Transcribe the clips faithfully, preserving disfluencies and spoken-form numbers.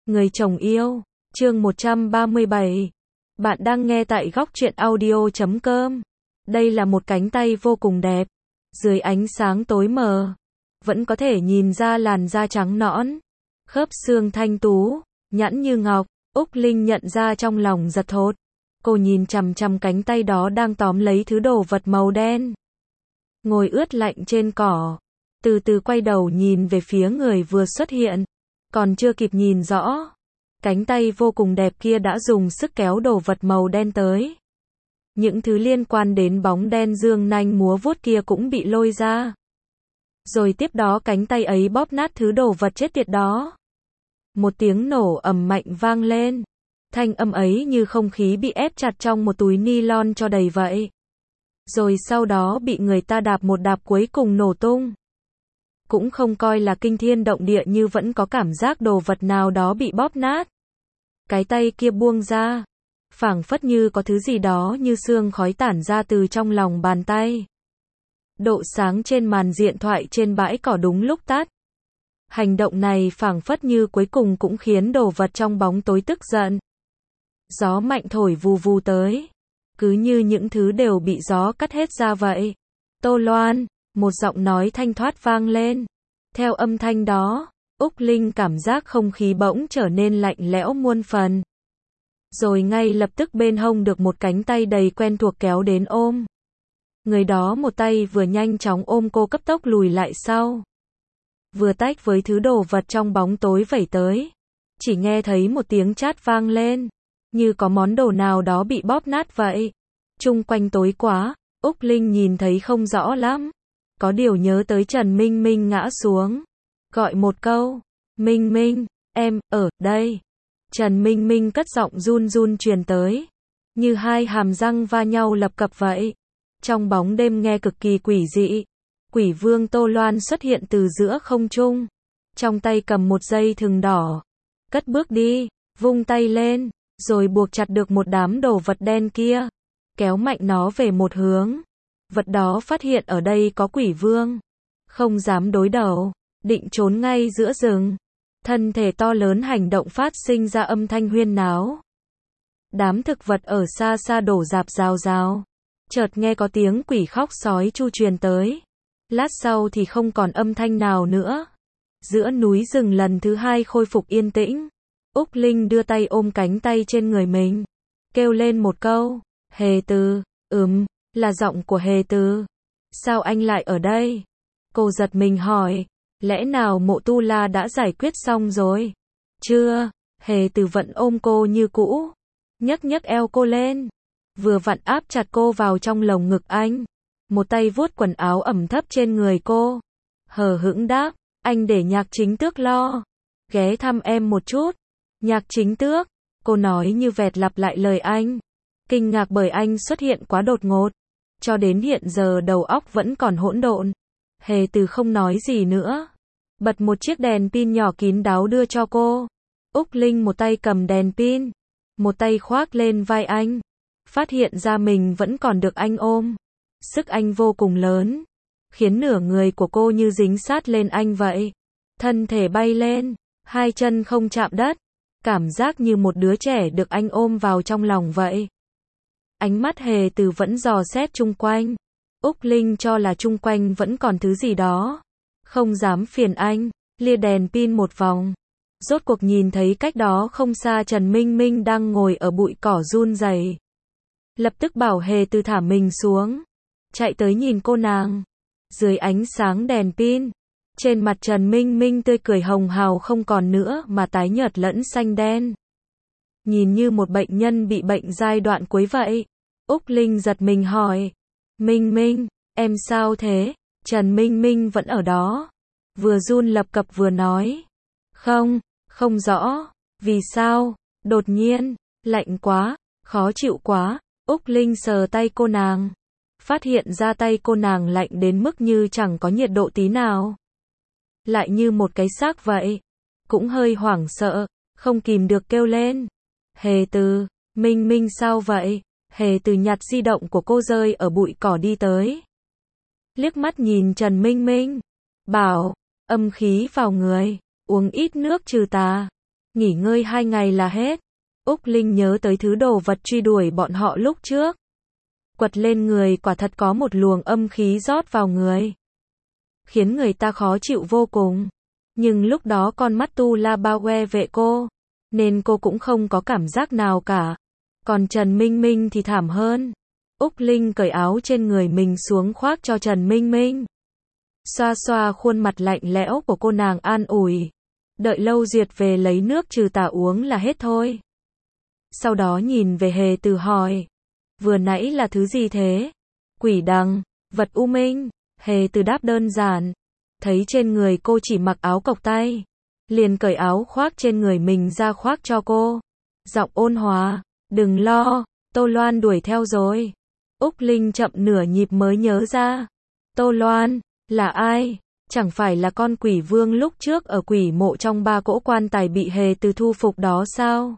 Người chồng yêu, chương một trăm ba mươi bảy. Bạn đang nghe tại góc truyện audio chấm com. Đây là một cánh tay vô cùng đẹp. Dưới ánh sáng tối mờ, vẫn có thể nhìn ra làn da trắng nõn, khớp xương thanh tú, nhẵn như ngọc. Úc Linh nhận ra trong lòng giật thốt. Cô nhìn chằm chằm cánh tay đó đang tóm lấy thứ đồ vật màu đen. Ngồi ướt lạnh trên cỏ, từ từ quay đầu nhìn về phía người vừa xuất hiện. Còn chưa kịp nhìn rõ, cánh tay vô cùng đẹp kia đã dùng sức kéo đồ vật màu đen tới. Những thứ liên quan đến bóng đen dương nanh múa vuốt kia cũng bị lôi ra. Rồi tiếp đó cánh tay ấy bóp nát thứ đồ vật chết tiệt đó. Một tiếng nổ ầm mạnh vang lên. Thanh âm ấy như không khí bị ép chặt trong một túi ni-lon cho đầy vậy. Rồi sau đó bị người ta đạp một đạp cuối cùng nổ tung. Cũng không coi là kinh thiên động địa như vẫn có cảm giác đồ vật nào đó bị bóp nát. Cái tay kia buông ra, phảng phất như có thứ gì đó như sương khói tản ra từ trong lòng bàn tay. Độ sáng trên màn điện thoại trên bãi cỏ đúng lúc tắt. Hành động này phảng phất như cuối cùng cũng khiến đồ vật trong bóng tối tức giận. Gió mạnh thổi vù vù tới, cứ như những thứ đều bị gió cắt hết ra vậy. Tô Loan, một giọng nói thanh thoát vang lên. Theo âm thanh đó, Úc Linh cảm giác không khí bỗng trở nên lạnh lẽo muôn phần. Rồi ngay lập tức bên hông được một cánh tay đầy quen thuộc kéo đến ôm. Người đó một tay vừa nhanh chóng ôm cô cấp tốc lùi lại sau. Vừa tách với thứ đồ vật trong bóng tối vẩy tới. Chỉ nghe thấy một tiếng chát vang lên, như có món đồ nào đó bị bóp nát vậy. Chung quanh tối quá, Úc Linh nhìn thấy không rõ lắm. Có điều nhớ tới Trần Minh Minh ngã xuống. Gọi một câu, Minh Minh, em, ở đây. Trần Minh Minh cất giọng run run truyền tới. Như hai hàm răng va nhau lập cập vậy. Trong bóng đêm nghe cực kỳ quỷ dị. Quỷ vương Tô Loan xuất hiện từ giữa không trung. Trong tay cầm một dây thừng đỏ. Cất bước đi, vung tay lên, rồi buộc chặt được một đám đồ vật đen kia. Kéo mạnh nó về một hướng. Vật đó phát hiện ở đây có quỷ vương. Không dám đối đầu, định trốn ngay giữa rừng. Thân thể to lớn hành động phát sinh ra âm thanh huyên náo. Đám thực vật ở xa xa đổ rạp rào rào. Chợt nghe có tiếng quỷ khóc sói chu truyền tới. Lát sau thì không còn âm thanh nào nữa. Giữa núi rừng lần thứ hai khôi phục yên tĩnh. Úc Linh đưa tay ôm cánh tay trên người mình. Kêu lên một câu, Hề Từ, ừm. Là giọng của Hề Từ. Sao anh lại ở đây? Cô giật mình hỏi. Lẽ nào Mộ Tu La đã giải quyết xong rồi? Chưa. Hề Từ vẫn ôm cô như cũ. Nhấc nhấc eo cô lên. Vừa vặn áp chặt cô vào trong lồng ngực anh. Một tay vuốt quần áo ẩm thấp trên người cô. Hờ hững đáp. Anh để Nhạc Chính Tước lo. Ghé thăm em một chút. Nhạc Chính Tước. Cô nói như vẹt lặp lại lời anh. Kinh ngạc bởi anh xuất hiện quá đột ngột. Cho đến hiện giờ đầu óc vẫn còn hỗn độn. Hề Từ không nói gì nữa. Bật một chiếc đèn pin nhỏ kín đáo đưa cho cô. Úc Linh một tay cầm đèn pin, một tay khoác lên vai anh. Phát hiện ra mình vẫn còn được anh ôm. Sức anh vô cùng lớn, khiến nửa người của cô như dính sát lên anh vậy. Thân thể bay lên, hai chân không chạm đất. Cảm giác như một đứa trẻ được anh ôm vào trong lòng vậy. Ánh mắt Hề Từ vẫn dò xét chung quanh. Úc Linh cho là chung quanh vẫn còn thứ gì đó. Không dám phiền anh, lia đèn pin một vòng. Rốt cuộc nhìn thấy cách đó không xa Trần Minh Minh đang ngồi ở bụi cỏ run rẩy. Lập tức bảo Hề Từ thả mình xuống. Chạy tới nhìn cô nàng. Dưới ánh sáng đèn pin, trên mặt Trần Minh Minh tươi cười hồng hào không còn nữa mà tái nhợt lẫn xanh đen. Nhìn như một bệnh nhân bị bệnh giai đoạn cuối vậy. Úc Linh giật mình hỏi. Minh Minh, em sao thế? Trần Minh Minh vẫn ở đó. Vừa run lập cập vừa nói. Không, không rõ. Vì sao? Đột nhiên, lạnh quá, khó chịu quá. Úc Linh sờ tay cô nàng. Phát hiện ra tay cô nàng lạnh đến mức như chẳng có nhiệt độ tí nào. Lại như một cái xác vậy. Cũng hơi hoảng sợ, không kìm được kêu lên. Hề Từ, Minh Minh sao vậy? Hề Từ nhặt di động của cô rơi ở bụi cỏ đi tới. Liếc mắt nhìn Trần Minh Minh. Bảo, âm khí vào người, uống ít nước trừ tà. nghỉ ngơi hai ngày là hết. Úc Linh nhớ tới thứ đồ vật truy đuổi bọn họ lúc trước. Quật lên người quả thật có một luồng âm khí rót vào người, khiến người ta khó chịu vô cùng. Nhưng lúc đó con mắt tu la bao que vệ cô, nên cô cũng không có cảm giác nào cả. Còn Trần Minh Minh thì thảm hơn. Úc Linh cởi áo trên người mình xuống khoác cho Trần Minh Minh. Xoa xoa khuôn mặt lạnh lẽo của cô, nàng an ủi. Đợi Lâu Duyệt về lấy nước trừ tà uống là hết thôi. Sau đó nhìn về Hề Từ hỏi. Vừa nãy là thứ gì thế? Quỷ đằng, vật u minh. Hề Từ đáp đơn giản. Thấy trên người cô chỉ mặc áo cộc tay, liền cởi áo khoác trên người mình ra khoác cho cô. Giọng ôn hòa. Đừng lo, Tô Loan đuổi theo rồi. Úc Linh chậm nửa nhịp mới nhớ ra. Tô Loan, là ai? Chẳng phải là con quỷ vương lúc trước ở quỷ mộ trong ba cỗ quan tài bị Hề Từ thu phục đó sao?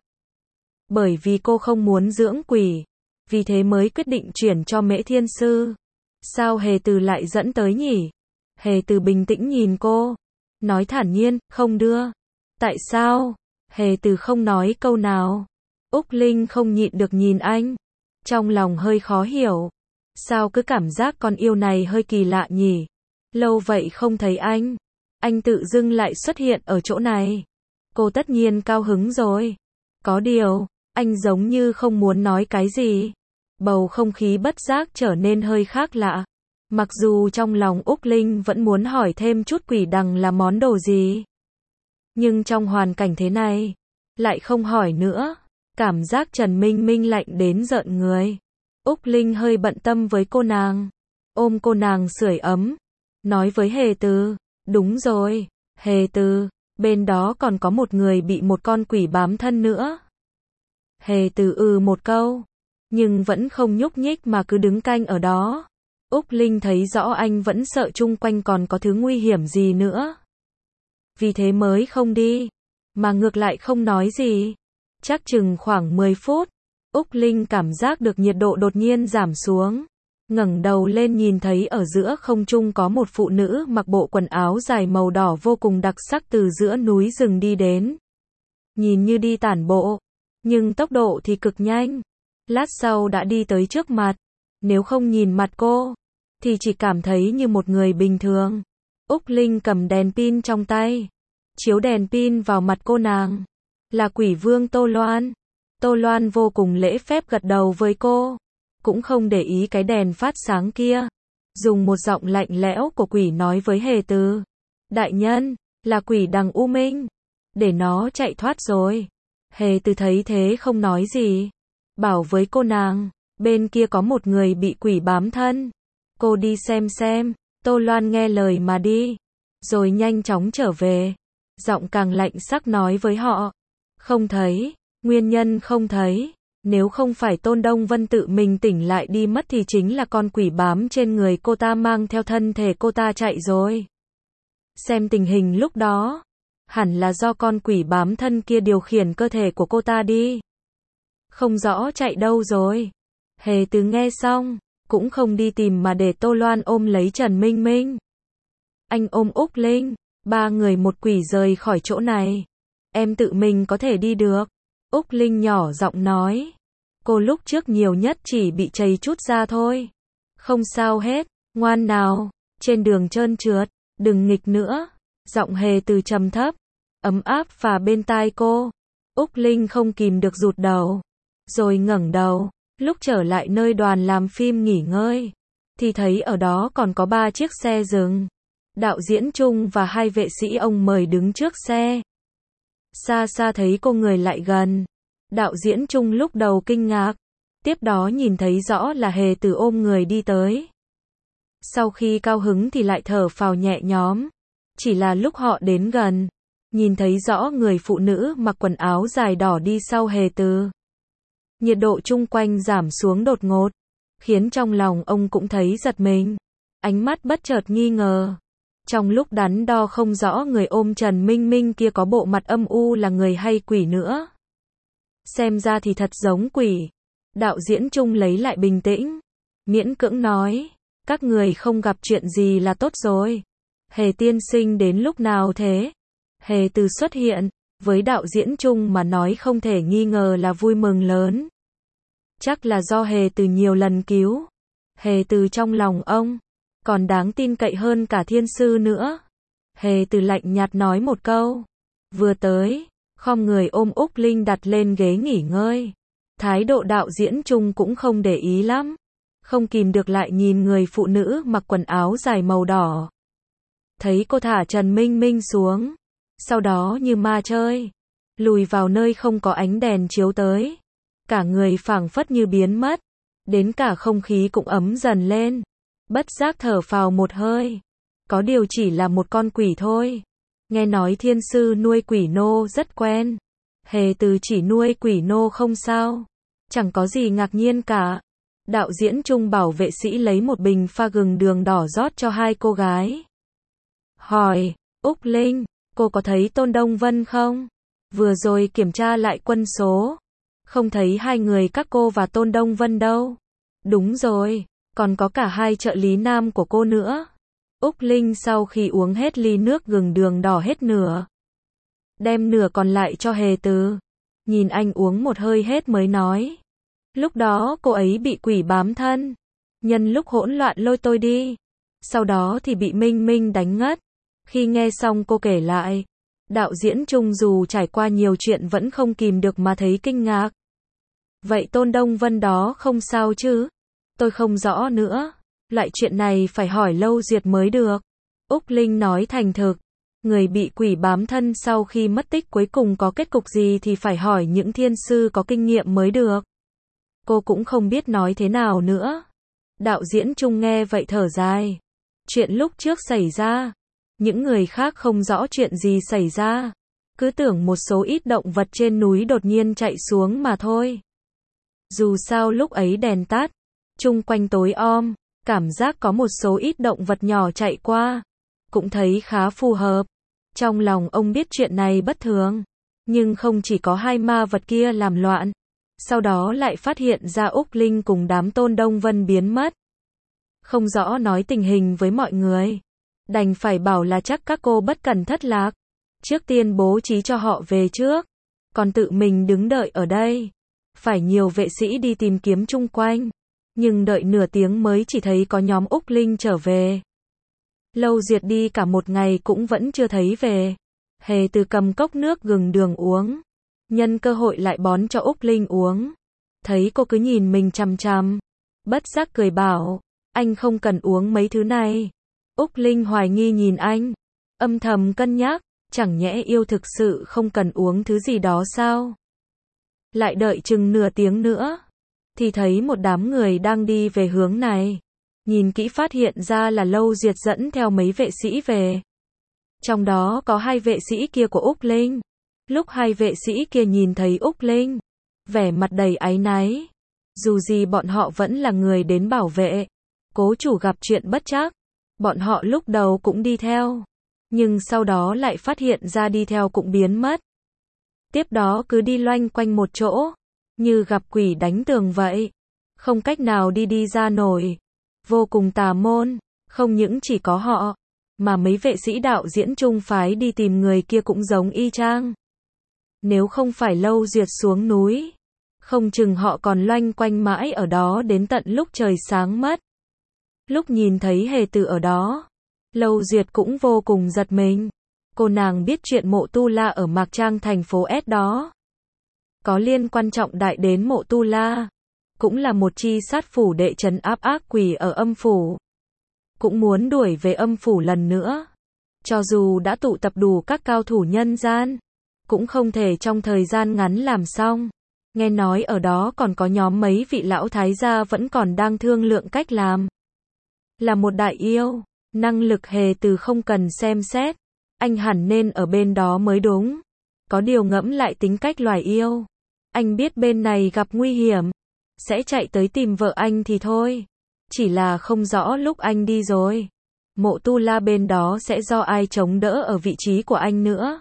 Bởi vì cô không muốn dưỡng quỷ, vì thế mới quyết định chuyển cho Mễ Thiên Sư. Sao Hề Từ lại dẫn tới nhỉ? Hề Từ bình tĩnh nhìn cô, nói thản nhiên, không đưa. Tại sao? Hề Từ không nói câu nào. Úc Linh không nhịn được nhìn anh, trong lòng hơi khó hiểu. Sao cứ cảm giác con yêu này hơi kỳ lạ nhỉ? Lâu vậy không thấy anh, anh tự dưng lại xuất hiện ở chỗ này. Cô tất nhiên cao hứng rồi. Có điều, anh giống như không muốn nói cái gì. Bầu không khí bất giác trở nên hơi khác lạ. Mặc dù trong lòng Úc Linh vẫn muốn hỏi thêm chút quỷ đằng là món đồ gì, nhưng trong hoàn cảnh thế này, lại không hỏi nữa. Cảm giác Trần Minh Minh lạnh đến rợn người. Úc Linh hơi bận tâm với cô nàng, ôm cô nàng sưởi ấm, nói với Hề Từ. Đúng rồi, Hề Từ, bên đó còn có một người bị một con quỷ bám thân nữa. Hề Từ ừ một câu, nhưng vẫn không nhúc nhích mà cứ đứng canh ở đó. Úc Linh thấy rõ anh vẫn sợ chung quanh còn có thứ nguy hiểm gì nữa, vì thế mới không đi, mà ngược lại không nói gì. Chắc chừng khoảng mười phút, Úc Linh cảm giác được nhiệt độ đột nhiên giảm xuống. Ngẩng đầu lên nhìn thấy ở giữa không trung có một phụ nữ mặc bộ quần áo dài màu đỏ vô cùng đặc sắc từ giữa núi rừng đi đến. Nhìn như đi tản bộ, nhưng tốc độ thì cực nhanh. Lát sau đã đi tới trước mặt. Nếu không nhìn mặt cô, thì chỉ cảm thấy như một người bình thường. Úc Linh cầm đèn pin trong tay, chiếu đèn pin vào mặt cô nàng. Là quỷ vương Tô Loan. Tô Loan vô cùng lễ phép gật đầu với cô, cũng không để ý cái đèn phát sáng kia. Dùng một giọng lạnh lẽo của quỷ nói với Hề Từ. Đại nhân, là quỷ đằng U Minh. Để nó chạy thoát rồi. Hề Từ thấy thế không nói gì. Bảo với cô nàng, bên kia có một người bị quỷ bám thân. Cô đi xem xem. Tô Loan nghe lời mà đi, rồi nhanh chóng trở về. Giọng càng lạnh sắc nói với họ. Không thấy, nguyên nhân không thấy. Nếu không phải Tôn Đông Vân tự mình tỉnh lại đi mất thì chính là con quỷ bám trên người cô ta mang theo thân thể cô ta chạy rồi. Xem tình hình lúc đó, hẳn là do con quỷ bám thân kia điều khiển cơ thể của cô ta đi. Không rõ chạy đâu rồi. Hề Từ nghe xong, cũng không đi tìm mà để Tô Loan ôm lấy Trần Minh Minh. Anh ôm Úc Linh, ba người một quỷ rời khỏi chỗ này. Em tự mình có thể đi được. Úc Linh nhỏ giọng nói. Cô lúc trước nhiều nhất chỉ bị chảy chút ra thôi. Không sao hết, ngoan nào, trên đường trơn trượt, đừng nghịch nữa. Giọng Hề Từ trầm thấp, ấm áp và bên tai cô. Úc Linh không kìm được rụt đầu, rồi ngẩng đầu. Lúc trở lại nơi đoàn làm phim nghỉ ngơi, thì thấy ở đó còn có ba chiếc xe dừng. Đạo diễn Trung và hai vệ sĩ ông mời đứng trước xe. Xa xa thấy cô người lại gần. Đạo diễn Trung lúc đầu kinh ngạc, tiếp đó nhìn thấy rõ là Hề Từ ôm người đi tới. Sau khi cao hứng thì lại thở phào nhẹ nhõm. Chỉ là lúc họ đến gần, nhìn thấy rõ người phụ nữ mặc quần áo dài đỏ đi sau Hề Từ. Nhiệt độ chung quanh giảm xuống đột ngột, khiến trong lòng ông cũng thấy giật mình. Ánh mắt bất chợt nghi ngờ. Trong lúc đắn đo không rõ người ôm Trần Minh Minh kia có bộ mặt âm u là người hay quỷ nữa. Xem ra thì thật giống quỷ. Đạo diễn Trung lấy lại bình tĩnh, miễn cưỡng nói, các người không gặp chuyện gì là tốt rồi. Hề tiên sinh đến lúc nào thế? Hề Từ xuất hiện, Với đạo diễn Trung mà nói không thể nghi ngờ là vui mừng lớn. Chắc là do Hề Từ nhiều lần cứu. Hề Từ trong lòng ông còn đáng tin cậy hơn cả thiên sư nữa. Hề Từ lạnh nhạt nói một câu. Vừa tới, khom người ôm Úc Linh đặt lên ghế nghỉ ngơi. Thái độ đạo diễn Trung cũng không để ý lắm. Không kìm được lại nhìn người phụ nữ mặc quần áo dài màu đỏ. Thấy cô thả Trần Minh Minh xuống. Sau đó như ma chơi. Lùi vào nơi không có ánh đèn chiếu tới. Cả người phảng phất như biến mất. Đến cả không khí cũng ấm dần lên. Bất giác thở phào một hơi. Có điều chỉ là một con quỷ thôi. Nghe nói thiên sư nuôi quỷ nô rất quen. Hề Từ chỉ nuôi quỷ nô không sao. Chẳng có gì ngạc nhiên cả. Đạo diễn Trung bảo vệ sĩ lấy một bình pha gừng đường đỏ rót cho hai cô gái. Hỏi, Úc Linh, cô có thấy Tôn Đông Vân không? Vừa rồi kiểm tra lại quân số. Không thấy hai người các cô và Tôn Đông Vân đâu. Đúng rồi, còn có cả hai trợ lý nam của cô nữa. Úc Linh sau khi uống hết ly nước gừng đường đỏ hết nửa. Đem nửa còn lại cho Hề Từ. Nhìn anh uống một hơi hết mới nói. Lúc đó cô ấy bị quỷ bám thân. Nhân lúc hỗn loạn lôi tôi đi. Sau đó thì bị Minh Minh đánh ngất. Khi nghe xong cô kể lại. Đạo diễn Trung dù trải qua nhiều chuyện vẫn không kìm được mà thấy kinh ngạc. Vậy Tôn Đông Vân đó không sao chứ? Tôi không rõ nữa. Loại chuyện này phải hỏi Lâu Duyệt mới được. Úc Linh nói thành thực. Người bị quỷ bám thân sau khi mất tích cuối cùng có kết cục gì thì phải hỏi những thiên sư có kinh nghiệm mới được. Cô cũng không biết nói thế nào nữa. Đạo diễn Trung nghe vậy thở dài. Chuyện lúc trước xảy ra. Những người khác không rõ chuyện gì xảy ra. Cứ tưởng một số ít động vật trên núi đột nhiên chạy xuống mà thôi. Dù sao lúc ấy đèn tắt. Chung quanh tối om. Cảm giác có một số ít động vật nhỏ chạy qua. Cũng thấy khá phù hợp. Trong lòng ông biết chuyện này bất thường. Nhưng không chỉ có hai ma vật kia làm loạn. Sau đó lại phát hiện ra Úc Linh cùng đám Tôn Đông Vân biến mất. Không rõ nói tình hình với mọi người. Đành phải bảo là chắc các cô bất cẩn thất lạc. Trước tiên bố trí cho họ về trước. Còn tự mình đứng đợi ở đây. Phải nhiều vệ sĩ đi tìm kiếm chung quanh. Nhưng đợi nửa tiếng mới chỉ thấy có nhóm Úc Linh trở về. Lâu Duyệt đi cả một ngày cũng vẫn chưa thấy về. Hề Từ cầm cốc nước gừng đường uống. Nhân cơ hội lại bón cho Úc Linh uống. Thấy cô cứ nhìn mình chằm chằm. Bất giác cười bảo. Anh không cần uống mấy thứ này. Úc Linh hoài nghi nhìn anh. Âm thầm cân nhắc. Chẳng nhẽ yêu thực sự không cần uống thứ gì đó sao? Lại đợi chừng nửa tiếng nữa. Thì thấy một đám người đang đi về hướng này. Nhìn kỹ phát hiện ra là Lâu Duyệt dẫn theo mấy vệ sĩ về. Trong đó có hai vệ sĩ kia của Úc Linh. Lúc hai vệ sĩ kia nhìn thấy Úc Linh, vẻ mặt đầy áy náy. Dù gì bọn họ vẫn là người đến bảo vệ. Cố chủ gặp chuyện bất trắc. Bọn họ lúc đầu cũng đi theo. Nhưng sau đó lại phát hiện ra đi theo cũng biến mất. Tiếp đó cứ đi loanh quanh một chỗ. Như gặp quỷ đánh tường vậy. Không cách nào đi đi ra nổi. Vô cùng tà môn. Không những chỉ có họ. Mà mấy vệ sĩ đạo diễn Trung phái đi tìm người kia cũng giống y chang. Nếu không phải Lâu Duyệt xuống núi. Không chừng họ còn loanh quanh mãi ở đó đến tận lúc trời sáng mất. Lúc nhìn thấy Hề Từ ở đó. Lâu Duyệt cũng vô cùng giật mình. Cô nàng biết chuyện mộ Tu La ở Mạc Trang thành phố S đó. Có liên quan trọng đại đến mộ Tu La. Cũng là một chi sát phủ đệ trấn áp ác quỷ ở âm phủ. Cũng muốn đuổi về âm phủ lần nữa. Cho dù đã tụ tập đủ các cao thủ nhân gian. Cũng không thể trong thời gian ngắn làm xong. Nghe nói ở đó còn có nhóm mấy vị lão thái gia vẫn còn đang thương lượng cách làm. Là một đại yêu. Năng lực Hề Từ không cần xem xét. Anh hẳn nên ở bên đó mới đúng. Có điều ngẫm lại tính cách loài yêu. Anh biết bên này gặp nguy hiểm. Sẽ chạy tới tìm vợ anh thì thôi. Chỉ là không rõ lúc anh đi rồi. Mộ Tu La bên đó sẽ do ai chống đỡ ở vị trí của anh nữa.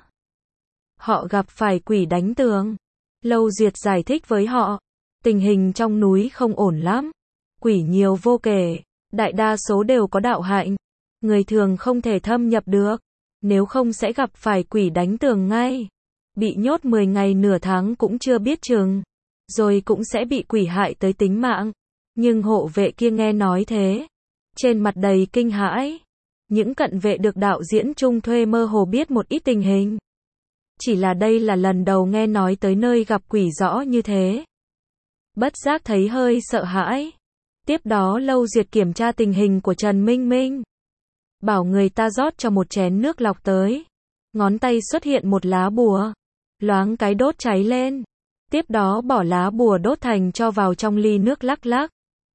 Họ gặp phải quỷ đánh tường. Lâu Duyệt giải thích với họ. Tình hình trong núi không ổn lắm. Quỷ nhiều vô kể. Đại đa số đều có đạo hạnh. Người thường không thể thâm nhập được. Nếu không sẽ gặp phải quỷ đánh tường ngay. bị nhốt mười ngày nửa tháng cũng chưa biết chừng, rồi cũng sẽ bị quỷ hại tới tính mạng. Nhưng hộ vệ kia nghe nói thế, trên mặt đầy kinh hãi. Những cận vệ được đạo diễn Trung thuê mơ hồ biết một ít tình hình. Chỉ là đây là lần đầu nghe nói tới nơi gặp quỷ rõ như thế. Bất giác thấy hơi sợ hãi. Tiếp đó Lâu Duyệt kiểm tra tình hình của Trần Minh Minh. Bảo người ta rót cho một chén nước lọc tới. Ngón tay xuất hiện một lá bùa. Loáng cái đốt cháy lên. Tiếp đó bỏ lá bùa đốt thành cho vào trong ly nước lắc lắc.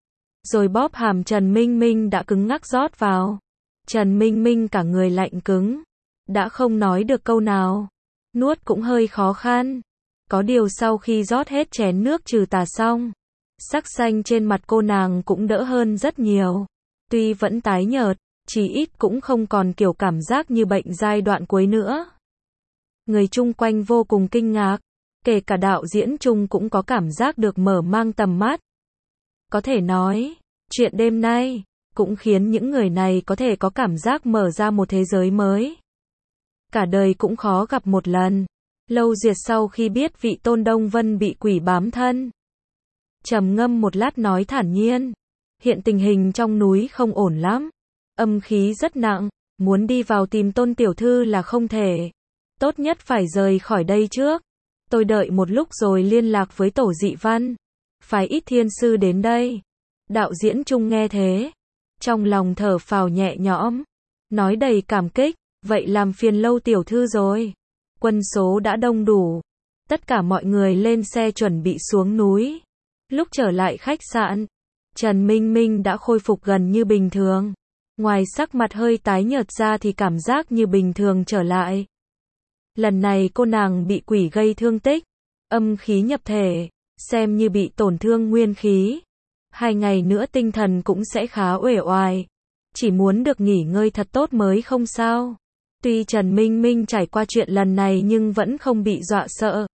Rồi bóp hàm Trần Minh Minh đã cứng ngắc rót vào. Trần Minh Minh cả người lạnh cứng. Đã không nói được câu nào. Nuốt cũng hơi khó khăn. Có điều sau khi rót hết chén nước trừ tà xong, sắc xanh trên mặt cô nàng cũng đỡ hơn rất nhiều. Tuy vẫn tái nhợt, chỉ ít cũng không còn kiểu cảm giác như bệnh giai đoạn cuối nữa. Người chung quanh vô cùng kinh ngạc. Kể cả đạo diễn Trung cũng có cảm giác được mở mang tầm mắt. Có thể nói, chuyện đêm nay cũng khiến những người này có thể có cảm giác mở ra một thế giới mới. Cả đời cũng khó gặp một lần. Lâu Duyệt sau khi biết vị Tôn Đông Vân bị quỷ bám thân, trầm ngâm một lát nói thản nhiên, hiện tình hình trong núi không ổn lắm, âm khí rất nặng, muốn đi vào tìm Tôn tiểu thư là không thể. Tốt nhất phải rời khỏi đây trước. Tôi đợi một lúc rồi liên lạc với Tổ Dị Văn, phái ít thiên sư đến đây. Đạo diễn Trung nghe thế, trong lòng thở phào nhẹ nhõm, nói đầy cảm kích, vậy làm phiền Lâu tiểu thư rồi. Quân số đã đông đủ, tất cả mọi người lên xe chuẩn bị xuống núi. Lúc trở lại khách sạn, Trần Minh Minh đã khôi phục gần như bình thường. Ngoài sắc mặt hơi tái nhợt ra thì cảm giác như bình thường trở lại. Lần này cô nàng bị quỷ gây thương tích, âm khí nhập thể, xem như bị tổn thương nguyên khí. Hai ngày nữa tinh thần cũng sẽ khá uể oải. Chỉ muốn được nghỉ ngơi thật tốt mới không sao. Tuy Trần Minh Minh trải qua chuyện lần này nhưng vẫn không bị dọa sợ.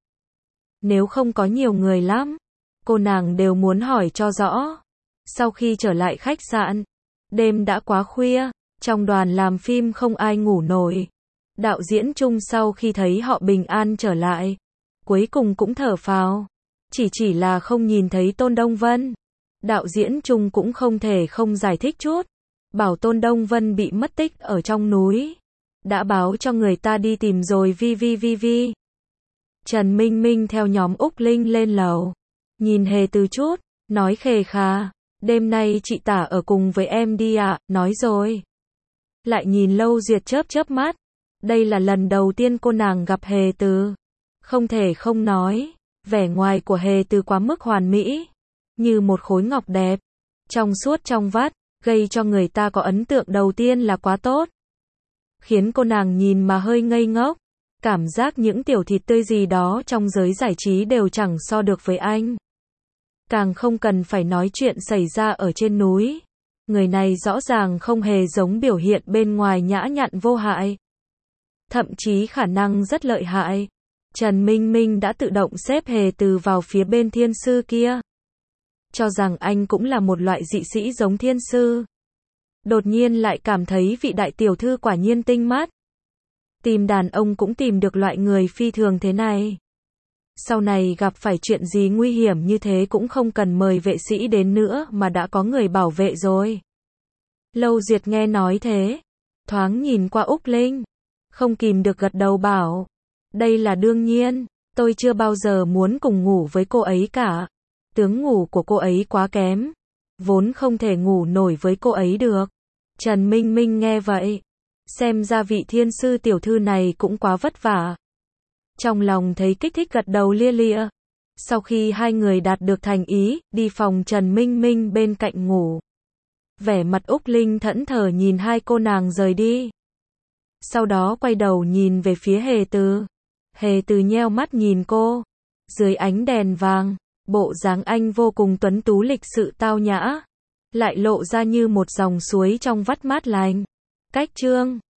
Nếu không có nhiều người lắm, cô nàng đều muốn hỏi cho rõ. Sau khi trở lại khách sạn, đêm đã quá khuya, trong đoàn làm phim không ai ngủ nổi. Đạo diễn Trung sau khi thấy họ bình an trở lại, cuối cùng cũng thở phào. Chỉ chỉ là không nhìn thấy Tôn Đông Vân. Đạo diễn Trung cũng không thể không giải thích chút. Bảo Tôn Đông Vân bị mất tích ở trong núi. Đã báo cho người ta đi tìm rồi vi vi vi vi. Trần Minh Minh theo nhóm Úc Linh lên lầu. Nhìn Hề Từ chút, nói khề khà. Đêm nay chị Tả ở cùng với em đi ạ, à, nói rồi. Lại nhìn Lâu Duyệt chớp chớp mắt. Đây là lần đầu tiên cô nàng gặp Hề Từ. Không thể không nói, vẻ ngoài của Hề Từ quá mức hoàn mỹ. Như một khối ngọc đẹp, trong suốt trong vắt, gây cho người ta có ấn tượng đầu tiên là quá tốt. Khiến cô nàng nhìn mà hơi ngây ngốc. Cảm giác những tiểu thịt tươi gì đó trong giới giải trí đều chẳng so được với anh. Càng không cần phải nói chuyện xảy ra ở trên núi. Người này rõ ràng không hề giống biểu hiện bên ngoài nhã nhặn vô hại. Thậm chí khả năng rất lợi hại. Trần Minh Minh đã tự động xếp Hề Từ vào phía bên thiên sư kia. Cho rằng anh cũng là một loại dị sĩ giống thiên sư. Đột nhiên lại cảm thấy vị đại tiểu thư quả nhiên tinh mắt. Tìm đàn ông cũng tìm được loại người phi thường thế này. Sau này gặp phải chuyện gì nguy hiểm như thế cũng không cần mời vệ sĩ đến nữa mà đã có người bảo vệ rồi. Lâu Duyệt nghe nói thế, thoáng nhìn qua Úc Linh, không kìm được gật đầu bảo. Đây là đương nhiên, tôi chưa bao giờ muốn cùng ngủ với cô ấy cả. Tướng ngủ của cô ấy quá kém, vốn không thể ngủ nổi với cô ấy được. Trần Minh Minh nghe vậy, xem ra vị thiên sư tiểu thư này cũng quá vất vả. Trong lòng thấy kích thích gật đầu lia lịa. Sau khi hai người đạt được thành ý, đi phòng Trần Minh Minh bên cạnh ngủ. Vẻ mặt Úc Linh thẫn thờ nhìn hai cô nàng rời đi. Sau đó quay đầu nhìn về phía Hề Từ. Hề Từ nheo mắt nhìn cô. Dưới ánh đèn vàng, bộ dáng anh vô cùng tuấn tú lịch sự tao nhã. Lại lộ ra như một dòng suối trong vắt mát lành. Cách chương